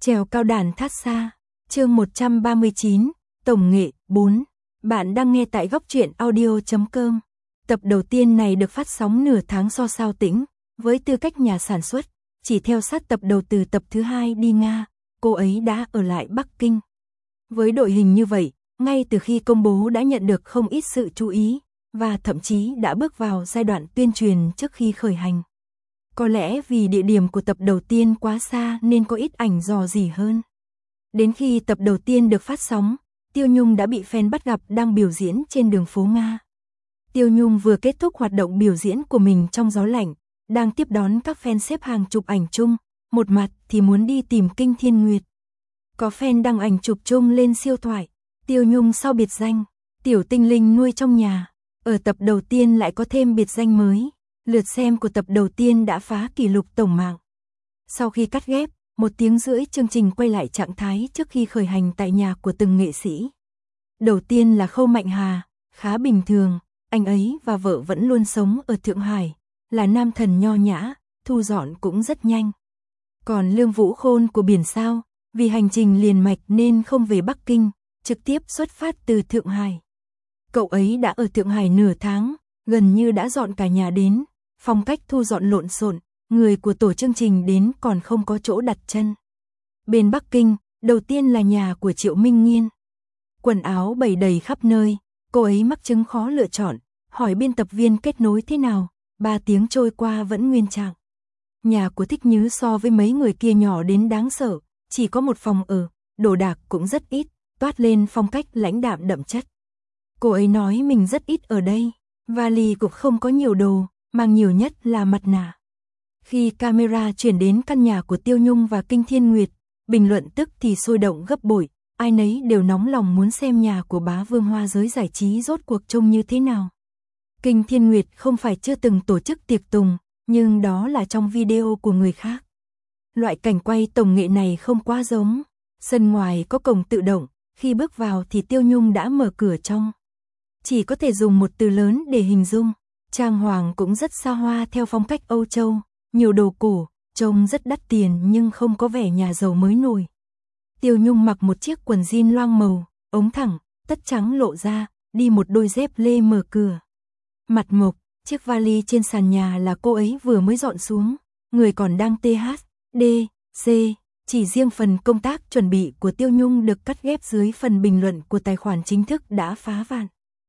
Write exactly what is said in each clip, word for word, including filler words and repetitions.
Trèo cao đàn thát xa, chương một trăm ba mươi chín, Tổng nghệ, bốn. Bạn đang nghe tại góc truyện audio chấm com. Tập đầu tiên này được phát sóng nửa tháng sau Sao Tĩnh, với tư cách nhà sản xuất, chỉ theo sát tập đầu từ tập thứ hai đi Nga, cô ấy đã ở lại Bắc Kinh. Với đội hình như vậy, ngay từ khi công bố đã nhận được không ít sự chú ý, và thậm chí đã bước vào giai đoạn tuyên truyền trước khi khởi hành. Có lẽ vì địa điểm của tập đầu tiên quá xa nên có ít ảnh dò dỉ hơn. Đến khi tập đầu tiên được phát sóng, Tiêu Nhung đã bị fan bắt gặp đang biểu diễn trên đường phố Nga. Tiêu Nhung vừa kết thúc hoạt động biểu diễn của mình trong gió lạnh, đang tiếp đón các fan xếp hàng chụp ảnh chung, một mặt thì muốn đi tìm Kinh Thiên Nguyệt. Có fan đăng ảnh chụp chung lên siêu thoại, Tiêu Nhung sau biệt danh, tiểu tinh linh nuôi trong nhà, ở tập đầu tiên lại có thêm biệt danh mới. Lượt xem của tập đầu tiên đã phá kỷ lục tổng mạng. Sau khi cắt ghép, một tiếng rưỡi chương trình quay lại trạng thái trước khi khởi hành tại nhà của từng nghệ sĩ. Đầu tiên là Khâu Mạnh Hà, khá bình thường, anh ấy và vợ vẫn luôn sống ở Thượng Hải, là nam thần nho nhã, thu dọn cũng rất nhanh. Còn Lương Vũ Khôn của Biển Sao, vì hành trình liền mạch nên không về Bắc Kinh, trực tiếp xuất phát từ Thượng Hải. Cậu ấy đã ở Thượng Hải nửa tháng, gần như đã dọn cả nhà đến. Phong cách thu dọn lộn xộn, người của tổ chương trình đến còn không có chỗ đặt chân. Bên Bắc Kinh, đầu tiên là nhà của Triệu Minh Nghiên. Quần áo bày đầy khắp nơi, cô ấy mắc chứng khó lựa chọn, hỏi biên tập viên kết nối thế nào, ba tiếng trôi qua vẫn nguyên trạng. Nhà của Thích Nhứ so với mấy người kia nhỏ đến đáng sợ, chỉ có một phòng ở, đồ đạc cũng rất ít, toát lên phong cách lãnh đạm đậm chất. Cô ấy nói mình rất ít ở đây, vali cũng không có nhiều đồ, mang nhiều nhất là mặt nạ. Khi camera chuyển đến căn nhà của Tiêu Nhung và Kinh Thiên Nguyệt, bình luận tức thì sôi động gấp bội, ai nấy đều nóng lòng muốn xem nhà của bá vương hoa giới giải trí rốt cuộc trông như thế nào. Kinh Thiên Nguyệt không phải chưa từng tổ chức tiệc tùng, nhưng đó là trong video của người khác. Loại cảnh quay tổng nghệ này không quá giống. Sân ngoài có cổng tự động, khi bước vào thì Tiêu Nhung đã mở cửa trong. Chỉ có thể dùng một từ lớn để hình dung. Trang hoàng cũng rất xa hoa theo phong cách Âu Châu, nhiều đồ cổ, trông rất đắt tiền nhưng không có vẻ nhà giàu mới nổi. Tiêu Nhung mặc một chiếc quần jean loang màu, ống thẳng, tất trắng lộ ra, đi một đôi dép lê mở cửa. Mặt mộc, chiếc vali trên sàn nhà là cô ấy vừa mới dọn xuống, người còn đang tê hát, đê, xê, chỉ riêng phần công tác chuẩn bị của Tiêu Nhung được cắt ghép dưới phần bình luận của tài khoản chính thức đã phá vạn.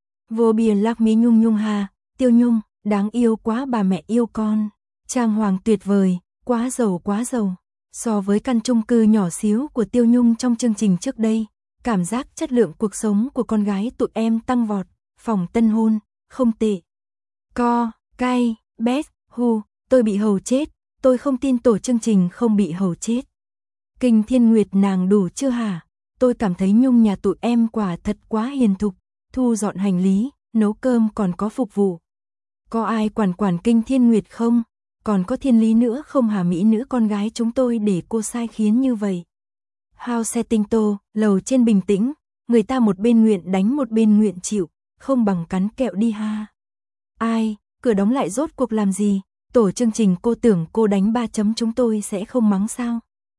Vô bìa lạc mí Nhung Nhung hà. Tiêu Nhung, đáng yêu quá bà mẹ yêu con. Trang hoàng tuyệt vời, quá giàu quá giàu. So với căn chung cư nhỏ xíu của Tiêu Nhung trong chương trình trước đây, cảm giác chất lượng cuộc sống của con gái tụi em tăng vọt. Phòng tân hôn, không tệ. Co, cay, bét, hu, tôi bị hầu chết. Tôi không tin tổ chương trình không bị hầu chết. Kinh Thiên Nguyệt nàng đủ chưa hả? Tôi cảm thấy Nhung nhà tụi em quả thật quá hiền thục. Thu dọn hành lý, nấu cơm còn có phục vụ. Có ai quản quản Kinh Thiên Nguyệt không? Còn có Thiên Lý nữa không hả mỹ nữ con gái chúng tôi để cô sai khiến như vậy? How setting to, lầu trên bình tĩnh, người ta một bên nguyện đánh một bên nguyện chịu, không bằng cắn kẹo đi ha. Ai, cửa đóng lại rốt cuộc làm gì? Tổ chương trình cô tưởng cô đánh ba chấm chúng tôi sẽ không mắng sao?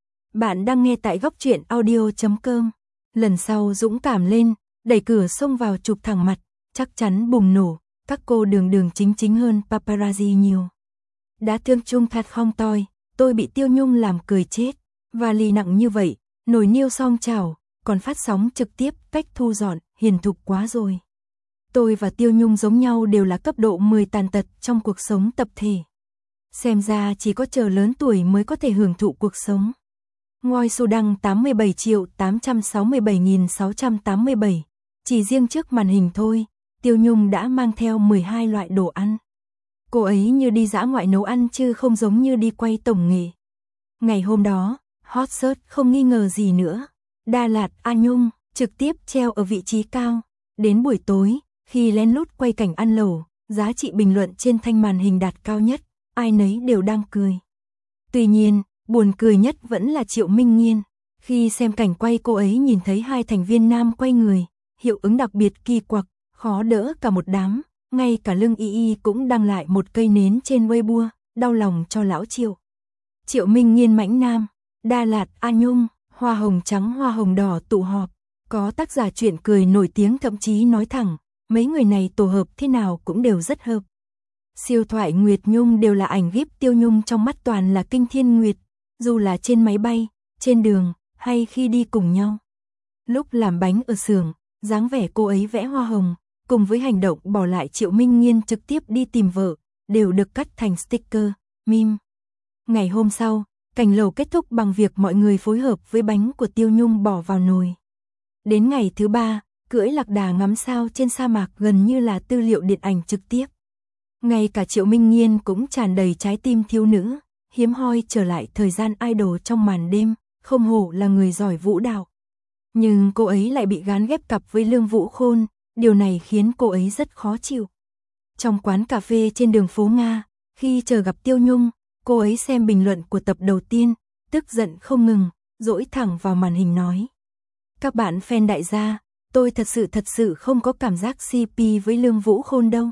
Bạn đang nghe tại góc truyện audio chấm com. Lần sau dũng cảm lên, đẩy cửa xông vào chụp thẳng mặt, chắc chắn bùng nổ. Các cô đường đường chính chính hơn paparazzi nhiều. Đã thương chung thật không toi, tôi bị Tiêu Nhung làm cười chết. Vali nặng như vậy, nồi niêu song chảo, còn phát sóng trực tiếp cách thu dọn, hiền thục quá rồi. Tôi và Tiêu Nhung giống nhau đều là cấp độ mười tàn tật trong cuộc sống tập thể. Xem ra chỉ có chờ lớn tuổi mới có thể hưởng thụ cuộc sống. Ngôi số đăng tám mươi bảy triệu tám trăm sáu mươi bảy nghìn sáu trăm tám mươi bảy, chỉ riêng trước màn hình thôi. Tiêu Nhung đã mang theo mười hai loại đồ ăn. Cô ấy như đi dã ngoại nấu ăn chứ không giống như đi quay tổng nghệ. Ngày hôm đó, hot search không nghi ngờ gì nữa. Đà Lạt A Nhung trực tiếp treo ở vị trí cao. Đến buổi tối, khi lén lút quay cảnh ăn lẩu, giá trị bình luận trên thanh màn hình đạt cao nhất, ai nấy đều đang cười. Tuy nhiên, buồn cười nhất vẫn là Triệu Minh Nghiên. Khi xem cảnh quay cô ấy nhìn thấy hai thành viên nam quay người, hiệu ứng đặc biệt kỳ quặc. Khó đỡ cả một đám, ngay cả Lương Y Y cũng đăng lại một cây nến trên Weibo, đau lòng cho lão Triệu. Triệu Minh Nghiên mãnh nam, Đà Lạt A Nhung, Hoa hồng trắng hoa hồng đỏ tụ họp, có tác giả truyện cười nổi tiếng thậm chí nói thẳng, mấy người này tổ hợp thế nào cũng đều rất hợp. Siêu thoại Nguyệt Nhung đều là ảnh víp Tiêu Nhung trong mắt toàn là kinh thiên nguyệt, dù là trên máy bay, trên đường, hay khi đi cùng nhau. Lúc làm bánh ở xưởng, dáng vẻ cô ấy vẽ hoa hồng, cùng với hành động bỏ lại Triệu Minh Nghiên trực tiếp đi tìm vợ, đều được cắt thành sticker, meme. Ngày hôm sau, cảnh lầu kết thúc bằng việc mọi người phối hợp với bánh của Tiêu Nhung bỏ vào nồi. Đến ngày thứ ba, cưỡi lạc đà ngắm sao trên sa mạc gần như là tư liệu điện ảnh trực tiếp. Ngay cả Triệu Minh Nghiên cũng tràn đầy trái tim thiếu nữ, hiếm hoi trở lại thời gian idol trong màn đêm, không hổ là người giỏi vũ đạo. Nhưng cô ấy lại bị gán ghép cặp với Lương Vũ Khôn, điều này khiến cô ấy rất khó chịu. Trong quán cà phê trên đường phố Nga, khi chờ gặp Tiêu Nhung, cô ấy xem bình luận của tập đầu tiên, tức giận không ngừng, dỗi thẳng vào màn hình nói. Các bạn fan đại gia, tôi thật sự thật sự không có cảm giác xê pê với Lương Vũ Khôn đâu.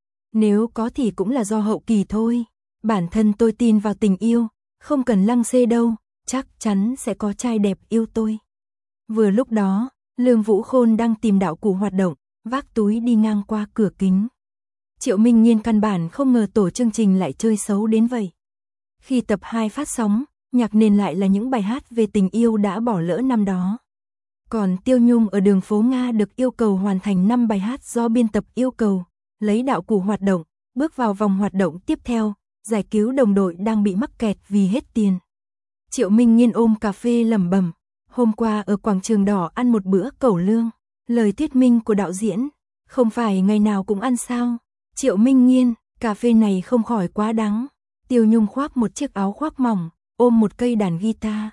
Nếu có thì cũng là do hậu kỳ thôi. Bản thân tôi tin vào tình yêu, không cần lăng xê đâu, chắc chắn sẽ có trai đẹp yêu tôi. Vừa lúc đó, Lương Vũ Khôn đang tìm đạo cụ hoạt động, vác túi đi ngang qua cửa kính. Triệu Minh Nghiên căn bản không ngờ tổ chương trình lại chơi xấu đến vậy. Khi tập hai phát sóng, nhạc nền lại là những bài hát về tình yêu đã bỏ lỡ năm đó. Còn Tiêu Nhung ở đường phố Nga được yêu cầu hoàn thành năm bài hát do biên tập yêu cầu, lấy đạo cụ hoạt động, bước vào vòng hoạt động tiếp theo, giải cứu đồng đội đang bị mắc kẹt vì hết tiền. Triệu Minh Nghiên ôm cà phê lẩm bẩm, hôm qua ở quảng trường đỏ ăn một bữa cẩu lương, lời thuyết minh của đạo diễn, không phải ngày nào cũng ăn sao? Triệu Minh Nghiên, cà phê này không khỏi quá đắng. Tiêu Nhung khoác một chiếc áo khoác mỏng, ôm một cây đàn guitar.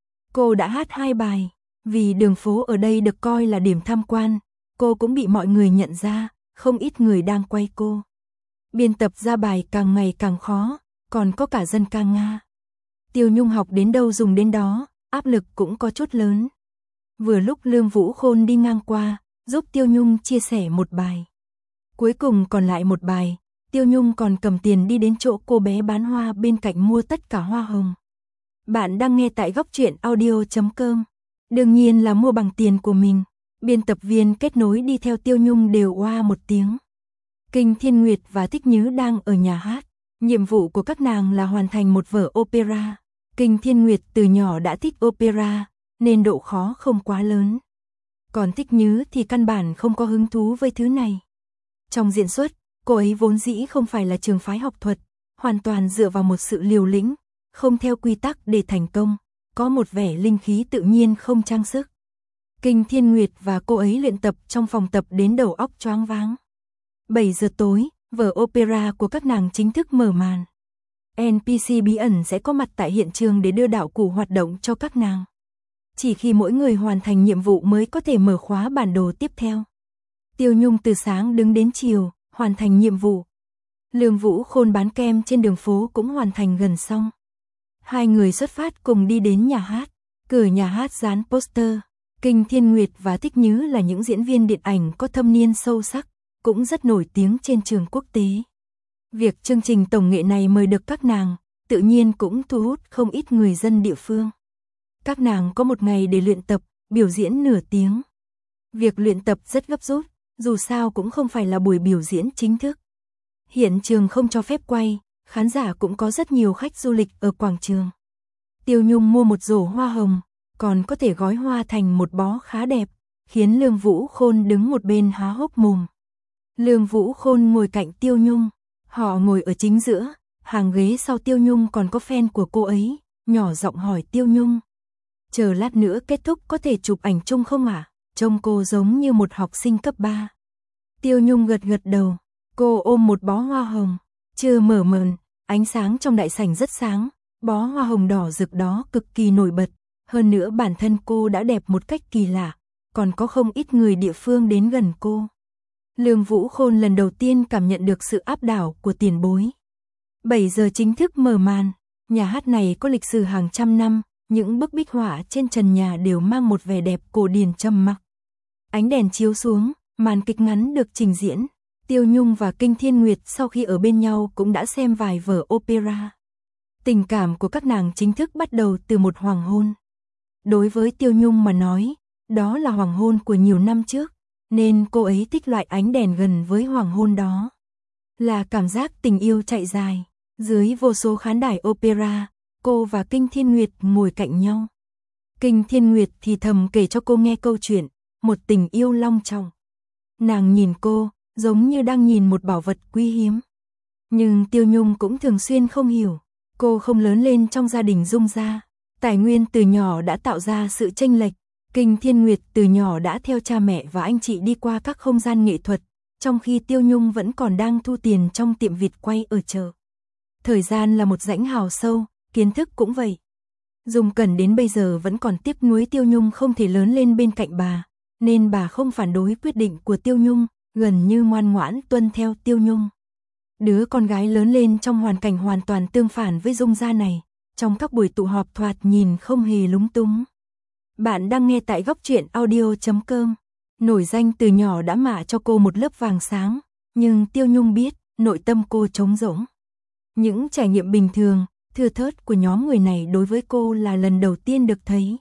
Cô đã hát hai bài, vì đường phố ở đây được coi là điểm tham quan, cô cũng bị mọi người nhận ra, không ít người đang quay cô. Biên tập ra bài càng ngày càng khó, còn có cả dân ca Nga. Tiêu Nhung học đến đâu dùng đến đó, áp lực cũng có chút lớn. Vừa lúc Lương Vũ Khôn đi ngang qua, giúp Tiêu Nhung chia sẻ một bài. Cuối cùng còn lại một bài, Tiêu Nhung còn cầm tiền đi đến chỗ cô bé bán hoa bên cạnh mua tất cả hoa hồng. Bạn đang nghe tại góc truyện audio chấm com. Đương nhiên là mua bằng tiền của mình. Biên tập viên kết nối đi theo Tiêu Nhung đều oa một tiếng. Kinh Thiên Nguyệt và Thích Nhứ đang ở nhà hát. Nhiệm vụ của các nàng là hoàn thành một vở opera. Kinh Thiên Nguyệt từ nhỏ đã thích opera, nên độ khó không quá lớn. Còn Thích Nhứ thì căn bản không có hứng thú với thứ này. Trong diễn xuất, cô ấy vốn dĩ không phải là trường phái học thuật, hoàn toàn dựa vào một sự liều lĩnh, không theo quy tắc để thành công, có một vẻ linh khí tự nhiên không trang sức. Kinh Thiên Nguyệt và cô ấy luyện tập trong phòng tập đến đầu óc choáng váng. bảy giờ tối, vở opera của các nàng chính thức mở màn. en pê xê bí ẩn sẽ có mặt tại hiện trường để đưa đạo cụ hoạt động cho các nàng. Chỉ khi mỗi người hoàn thành nhiệm vụ mới có thể mở khóa bản đồ tiếp theo. Tiêu Nhung từ sáng đứng đến chiều, hoàn thành nhiệm vụ. Lương Vũ Khôn bán kem trên đường phố cũng hoàn thành gần xong. Hai người xuất phát cùng đi đến nhà hát. Cửa nhà hát dán poster. Kinh Thiên Nguyệt và Thích Nhứ là những diễn viên điện ảnh có thâm niên sâu sắc, cũng rất nổi tiếng trên trường quốc tế. Việc chương trình tổng nghệ này mời được các nàng, tự nhiên cũng thu hút không ít người dân địa phương. Các nàng có một ngày để luyện tập, biểu diễn nửa tiếng. Việc luyện tập rất gấp rút, dù sao cũng không phải là buổi biểu diễn chính thức. Hiện trường không cho phép quay, khán giả cũng có rất nhiều khách du lịch ở quảng trường. Tiêu Nhung mua một rổ hoa hồng, còn có thể gói hoa thành một bó khá đẹp, khiến Lương Vũ Khôn đứng một bên há hốc mồm. Lương Vũ Khôn ngồi cạnh Tiêu Nhung, họ ngồi ở chính giữa, hàng ghế sau Tiêu Nhung còn có fan của cô ấy, nhỏ giọng hỏi Tiêu Nhung. Chờ lát nữa kết thúc có thể chụp ảnh chung không ạ? À? Trông cô giống như một học sinh cấp ba. Tiêu Nhung gật gật đầu, cô ôm một bó hoa hồng, chưa mở mờn, ánh sáng trong đại sảnh rất sáng, bó hoa hồng đỏ rực đó cực kỳ nổi bật, hơn nữa bản thân cô đã đẹp một cách kỳ lạ, còn có không ít người địa phương đến gần cô. Lương Vũ Khôn lần đầu tiên cảm nhận được sự áp đảo của tiền bối. bảy giờ chính thức mở màn, nhà hát này có lịch sử hàng trăm năm, những bức bích họa trên trần nhà đều mang một vẻ đẹp cổ điển trầm mặc. Ánh đèn chiếu xuống, màn kịch ngắn được trình diễn. Tiêu Nhung và Kinh Thiên Nguyệt sau khi ở bên nhau cũng đã xem vài vở opera. Tình cảm của các nàng chính thức bắt đầu từ một hoàng hôn. Đối với Tiêu Nhung mà nói, đó là hoàng hôn của nhiều năm trước, nên cô ấy thích loại ánh đèn gần với hoàng hôn đó. Là cảm giác tình yêu chạy dài, dưới vô số khán đài opera, cô và Kinh Thiên Nguyệt ngồi cạnh nhau. Kinh Thiên Nguyệt thì thầm kể cho cô nghe câu chuyện, một tình yêu long trọng. Nàng nhìn cô, giống như đang nhìn một bảo vật quý hiếm. Nhưng Tiêu Nhung cũng thường xuyên không hiểu, cô không lớn lên trong gia đình Dung gia, tài nguyên từ nhỏ đã tạo ra sự chênh lệch. Kinh Thiên Nguyệt từ nhỏ đã theo cha mẹ và anh chị đi qua các không gian nghệ thuật, trong khi Tiêu Nhung vẫn còn đang thu tiền trong tiệm vịt quay ở chợ. Thời gian là một rãnh hào sâu, kiến thức cũng vậy. Dung Cẩn đến bây giờ vẫn còn tiếc nuối Tiêu Nhung không thể lớn lên bên cạnh bà, nên bà không phản đối quyết định của Tiêu Nhung, gần như ngoan ngoãn tuân theo Tiêu Nhung. Đứa con gái lớn lên trong hoàn cảnh hoàn toàn tương phản với Dung gia này, trong các buổi tụ họp thoạt nhìn không hề lúng túng. Bạn đang nghe tại góc truyện audio chấm com. Nổi danh từ nhỏ đã mạ cho cô một lớp vàng sáng, nhưng Tiêu Nhung biết, nội tâm cô trống rỗng. Những trải nghiệm bình thường, thưa thớt của nhóm người này đối với cô là lần đầu tiên được thấy.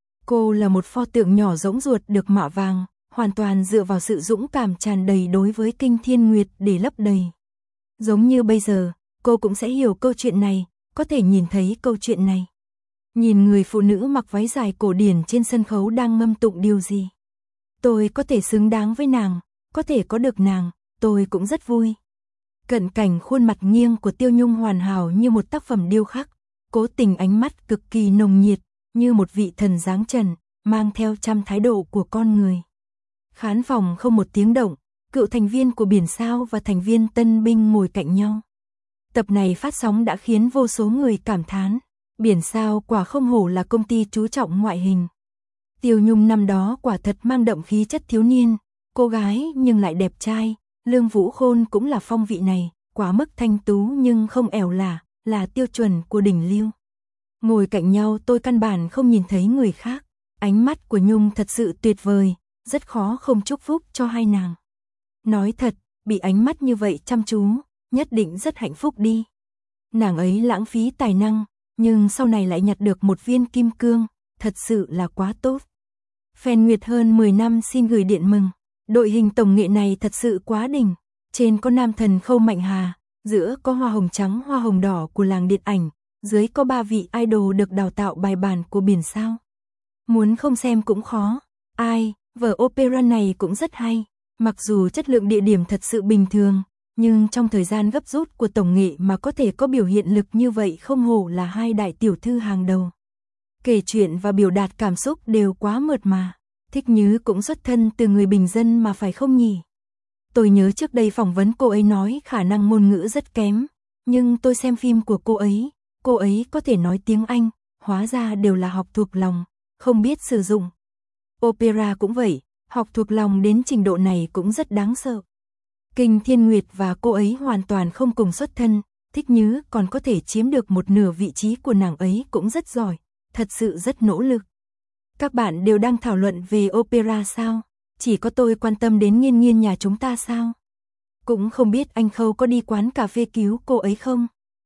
Cô là một pho tượng nhỏ rỗng ruột được mạ vàng, hoàn toàn dựa vào sự dũng cảm tràn đầy đối với Kinh Thiên Nguyệt để lấp đầy. Giống như bây giờ, cô cũng sẽ hiểu câu chuyện này, có thể nhìn thấy câu chuyện này. Nhìn người phụ nữ mặc váy dài cổ điển trên sân khấu đang ngâm tụng điều gì. Tôi có thể xứng đáng với nàng, có thể có được nàng, tôi cũng rất vui. Cận cảnh khuôn mặt nghiêng của Tiêu Nhung hoàn hảo như một tác phẩm điêu khắc, cố tình ánh mắt cực kỳ nồng nhiệt, như một vị thần dáng trần, mang theo trăm thái độ của con người. Khán phòng không một tiếng động, cựu thành viên của Biển Sao và thành viên tân binh ngồi cạnh nhau. Tập này phát sóng đã khiến vô số người cảm thán, Biển Sao quả không hổ là công ty chú trọng ngoại hình. Tiêu Nhung năm đó quả thật mang đậm khí chất thiếu niên, cô gái nhưng lại đẹp trai, Lương Vũ Khôn cũng là phong vị này, quá mức thanh tú nhưng không ẻo lả, là tiêu chuẩn của đỉnh lưu. Ngồi cạnh nhau tôi căn bản không nhìn thấy người khác, ánh mắt của Nhung thật sự tuyệt vời, rất khó không chúc phúc cho hai nàng. Nói thật, bị ánh mắt như vậy chăm chú, nhất định rất hạnh phúc đi. Nàng ấy lãng phí tài năng, nhưng sau này lại nhặt được một viên kim cương, thật sự là quá tốt. Fan Nguyệt hơn mười năm xin gửi điện mừng, đội hình tổng nghệ này thật sự quá đỉnh, trên có nam thần Khâu Mạnh Hà, giữa có hoa hồng trắng hoa hồng đỏ của làng điện ảnh, dưới có ba vị idol được đào tạo bài bản của Biển Sao. Muốn không xem cũng khó, ai, vở opera này cũng rất hay, mặc dù chất lượng địa điểm thật sự bình thường, nhưng trong thời gian gấp rút của tổng nghệ mà có thể có biểu hiện lực như vậy không hổ là hai đại tiểu thư hàng đầu. Kể chuyện và biểu đạt cảm xúc đều quá mượt mà, Thích Nhứ cũng xuất thân từ người bình dân mà phải không nhỉ? Tôi nhớ trước đây phỏng vấn cô ấy nói khả năng ngôn ngữ rất kém, nhưng tôi xem phim của cô ấy, cô ấy có thể nói tiếng Anh, hóa ra đều là học thuộc lòng, không biết sử dụng. Opera cũng vậy, học thuộc lòng đến trình độ này cũng rất đáng sợ. Kinh Thiên Nguyệt và cô ấy hoàn toàn không cùng xuất thân, Thích Nhứ còn có thể chiếm được một nửa vị trí của nàng ấy cũng rất giỏi, thật sự rất nỗ lực. Các bạn đều đang thảo luận về opera sao? Chỉ có tôi quan tâm đến Nghiên Nghiên nhà chúng ta sao? Cũng không biết anh Khâu có đi quán cà phê cứu cô ấy không?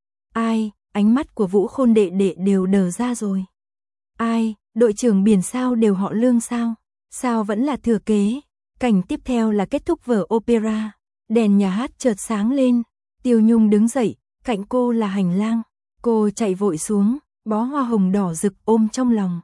Ai, ánh mắt của Vũ Khôn đệ đệ đều đờ ra rồi. Ai, đội trưởng Biển Sao đều họ Lương sao? Sao vẫn là thừa kế? Cảnh tiếp theo là kết thúc vở opera, đèn nhà hát chợt sáng lên, Tiêu Nhung đứng dậy, cạnh cô là hành lang, cô chạy vội xuống, bó hoa hồng đỏ rực ôm trong lòng.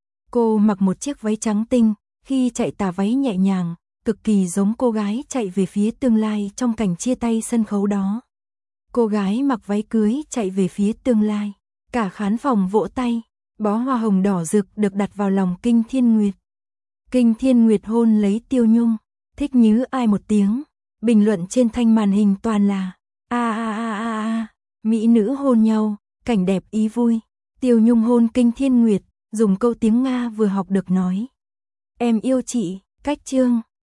Cô mặc một chiếc váy trắng tinh, khi chạy tà váy nhẹ nhàng, cực kỳ giống cô gái chạy về phía tương lai trong cảnh chia tay sân khấu đó. Cô gái mặc váy cưới chạy về phía tương lai, cả khán phòng vỗ tay, bó hoa hồng đỏ rực được đặt vào lòng Kinh Thiên Nguyệt. Kinh Thiên Nguyệt hôn lấy Tiêu Nhung, Thích Nhứ ai một tiếng, bình luận trên thanh màn hình toàn là a a a a a, mỹ nữ hôn nhau, cảnh đẹp ý vui. Tiêu Nhung hôn Kinh Thiên Nguyệt, dùng câu tiếng Nga vừa học được nói. Em yêu chị, cách chương.